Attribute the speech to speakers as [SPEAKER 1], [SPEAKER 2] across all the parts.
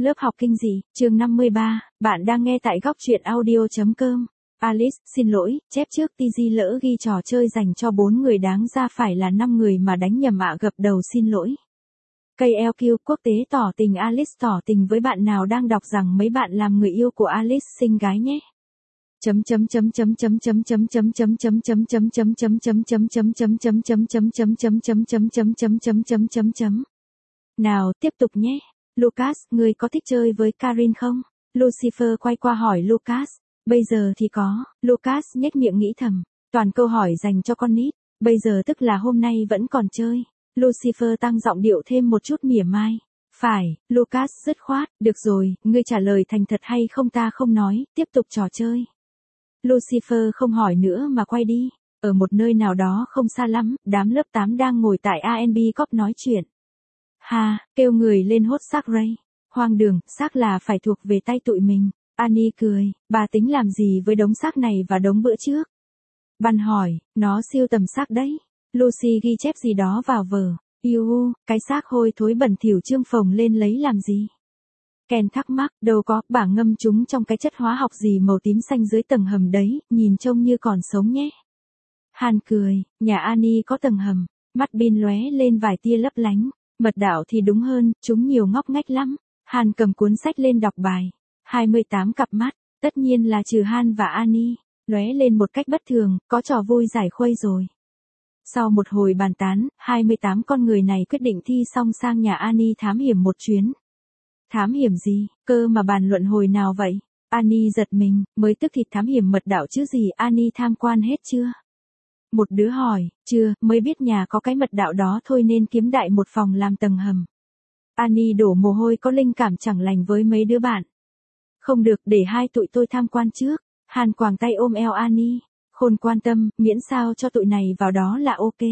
[SPEAKER 1] Lớp học kinh dị, chương 53, bạn đang nghe tại góc truyện audio.com. Alice, xin lỗi, chép trước TG lỡ ghi trò chơi dành cho 4 người đáng ra phải là 5 người mà đánh nhầm ạ, gập đầu xin lỗi. KLQ quốc tế tỏ tình, Alice tỏ tình với bạn nào đang đọc rằng mấy bạn làm người yêu của Alice xinh gái nhé. Nào, tiếp tục nhé. Lucas, ngươi có thích chơi với Karin không? Lucifer quay qua hỏi Lucas. Bây giờ thì có. Lucas nhếch miệng nghĩ thầm. Toàn câu hỏi dành cho con nít. Bây giờ tức là hôm nay vẫn còn chơi. Lucifer tăng giọng điệu thêm một chút mỉa mai. Phải, Lucas dứt khoát. Được rồi, ngươi trả lời thành thật hay không ta không nói, tiếp tục trò chơi. Lucifer không hỏi nữa mà quay đi. Ở một nơi nào đó không xa lắm, đám lớp 8 đang ngồi tại A&B Cop nói chuyện. Ha, kêu người lên hốt xác Ray. Hoang đường, xác là phải thuộc về tay tụi mình. Annie cười, bà tính làm gì với đống xác này và đống bữa trước? Ban hỏi, nó siêu tầm xác đấy. Lucy ghi chép gì đó vào vở. Iu, cái xác hôi thối bẩn thỉu Trương phồng lên lấy làm gì? Ken thắc mắc, đâu có, bà ngâm chúng trong cái chất hóa học gì màu tím xanh dưới tầng hầm đấy, nhìn trông như còn sống nhé. Han cười, nhà Annie có tầng hầm, mắt Bin lóe lên vài tia lấp lánh. Mật đạo thì đúng hơn, chúng nhiều ngóc ngách lắm. Han cầm cuốn sách lên đọc bài. 28 cặp mắt, tất nhiên là trừ Han và Annie, lóe lên một cách bất thường, có trò vui giải khuây rồi. Sau một hồi bàn tán, 28 con người này quyết định thi xong sang nhà Annie thám hiểm một chuyến. Thám hiểm gì, cơ mà bàn luận hồi nào vậy? Annie giật mình, mới tức thịt thám hiểm mật đạo chứ gì, Annie tham quan hết chưa? Một đứa hỏi, chưa, mới biết nhà có cái mật đạo đó thôi nên kiếm đại một phòng làm tầng hầm. Annie đổ mồ hôi, có linh cảm chẳng lành với mấy đứa bạn. Không được, để hai tụi tôi tham quan trước. Han quàng tay ôm eo Annie. Khôn quan tâm, miễn sao cho tụi này vào đó là ok.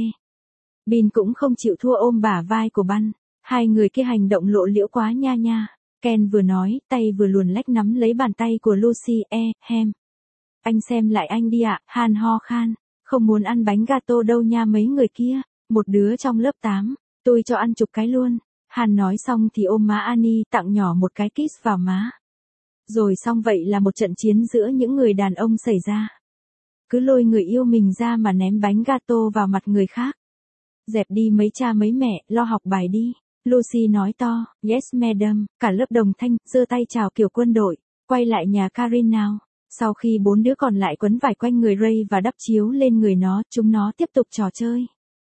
[SPEAKER 1] Bin cũng không chịu thua ôm bả vai của Ban. Hai người kia hành động lộ liễu quá nha nha. Ken vừa nói, tay vừa luồn lách nắm lấy bàn tay của Lucy, hem. Anh xem lại anh đi ạ, Han ho khan. Không muốn ăn bánh gato đâu nha mấy người kia. Một đứa trong lớp 8, tôi cho ăn chục cái luôn. Han nói xong thì ôm má Annie, tặng nhỏ một cái kiss vào má. Rồi xong vậy là một trận chiến giữa những người đàn ông xảy ra. Cứ lôi người yêu mình ra mà ném bánh gato vào mặt người khác. Dẹp đi mấy cha mấy mẹ, lo học bài đi. Lucy nói to, yes madam, cả lớp đồng thanh, giơ tay chào kiểu quân đội, quay lại nhà Karin nào. Sau khi 4 đứa còn lại quấn vải quanh người Ray và đắp chiếu lên người nó, chúng nó tiếp tục trò chơi.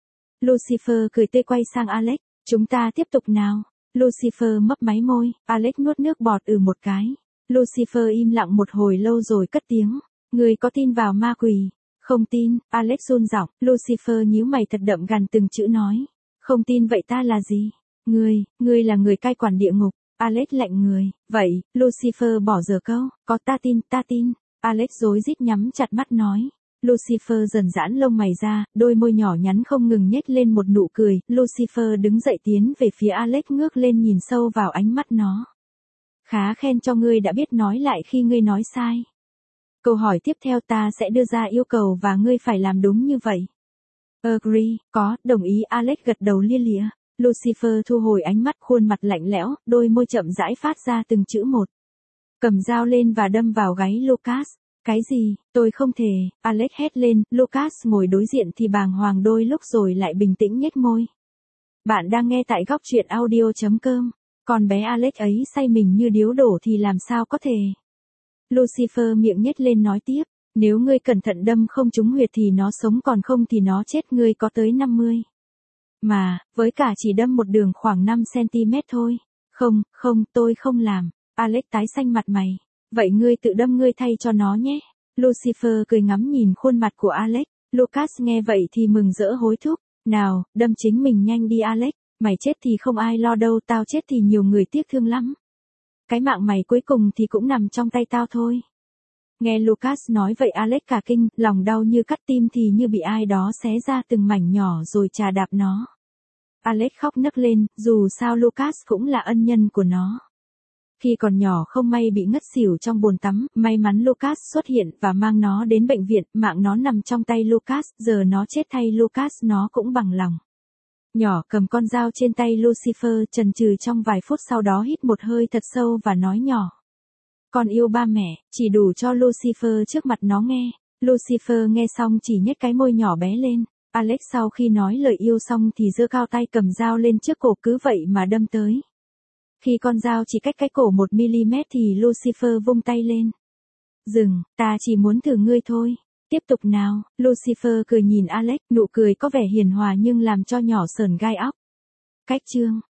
[SPEAKER 1] Lucifer cười tươi quay sang Alex, chúng ta tiếp tục nào. Lucifer mấp máy môi, Alex nuốt nước bọt một cái. Lucifer im lặng một hồi lâu rồi cất tiếng, người có tin vào ma quỷ? Không tin, Alex run giọng. Lucifer nhíu mày thật đậm gần từng chữ nói, không tin vậy ta là gì? Ngươi là người cai quản địa ngục. Alex lạnh người, vậy, Lucifer bỏ dở câu, có ta tin. Alex rối rít nhắm chặt mắt nói. Lucifer dần giãn lông mày ra, đôi môi nhỏ nhắn không ngừng nhếch lên một nụ cười. Lucifer đứng dậy tiến về phía Alex, ngước lên nhìn sâu vào ánh mắt nó. Khá khen cho ngươi đã biết nói lại khi ngươi nói sai. Câu hỏi tiếp theo ta sẽ đưa ra yêu cầu và ngươi phải làm đúng như vậy. Agree, có, đồng ý. Alex gật đầu lia lịa. Lucifer thu hồi ánh mắt, khuôn mặt lạnh lẽo, đôi môi chậm rãi phát ra từng chữ một. Cầm dao lên và đâm vào gáy Lucas. Cái gì, tôi không thể, Alex hét lên. Lucas ngồi đối diện thì bàng hoàng đôi lúc rồi lại bình tĩnh nhếch môi. Bạn đang nghe tại góc truyện audio.com. Con bé Alex ấy say mình như điếu đổ thì làm sao có thể. Lucifer miệng nhếch lên nói tiếp, nếu ngươi cẩn thận đâm không trúng huyệt thì nó sống, còn không thì nó chết. Ngươi có tới 50. Mà, với cả chỉ đâm một đường khoảng 5cm thôi. Không, tôi không làm. Alex tái xanh mặt mày. Vậy ngươi tự đâm ngươi thay cho nó nhé. Lucifer cười ngắm nhìn khuôn mặt của Alex. Lucas nghe vậy thì mừng rỡ hối thúc. Nào, đâm chính mình nhanh đi Alex. Mày chết thì không ai lo đâu, tao chết thì nhiều người tiếc thương lắm. Cái mạng mày cuối cùng thì cũng nằm trong tay tao thôi. Nghe Lucas nói vậy Alex cả kinh, lòng đau như cắt tim thì như bị ai đó xé ra từng mảnh nhỏ rồi chà đạp nó. Alex khóc nấc lên, dù sao Lucas cũng là ân nhân của nó. Khi còn nhỏ không may bị ngất xỉu trong bồn tắm, may mắn Lucas xuất hiện và mang nó đến bệnh viện, mạng nó nằm trong tay Lucas, giờ nó chết thay Lucas nó cũng bằng lòng. Nhỏ cầm con dao trên tay Lucifer chần chừ trong vài phút sau đó hít một hơi thật sâu và nói nhỏ. Con yêu ba mẹ, chỉ đủ cho Lucifer trước mặt nó nghe. Lucifer nghe xong chỉ nhếch cái môi nhỏ bé lên. Alex sau khi nói lời yêu xong thì giơ cao tay cầm dao lên trước cổ cứ vậy mà đâm tới. Khi con dao chỉ cách cái cổ 1mm thì Lucifer vung tay lên. Dừng, ta chỉ muốn thử ngươi thôi. Tiếp tục nào, Lucifer cười nhìn Alex, nụ cười có vẻ hiền hòa nhưng làm cho nhỏ sởn gai óc. Cách chương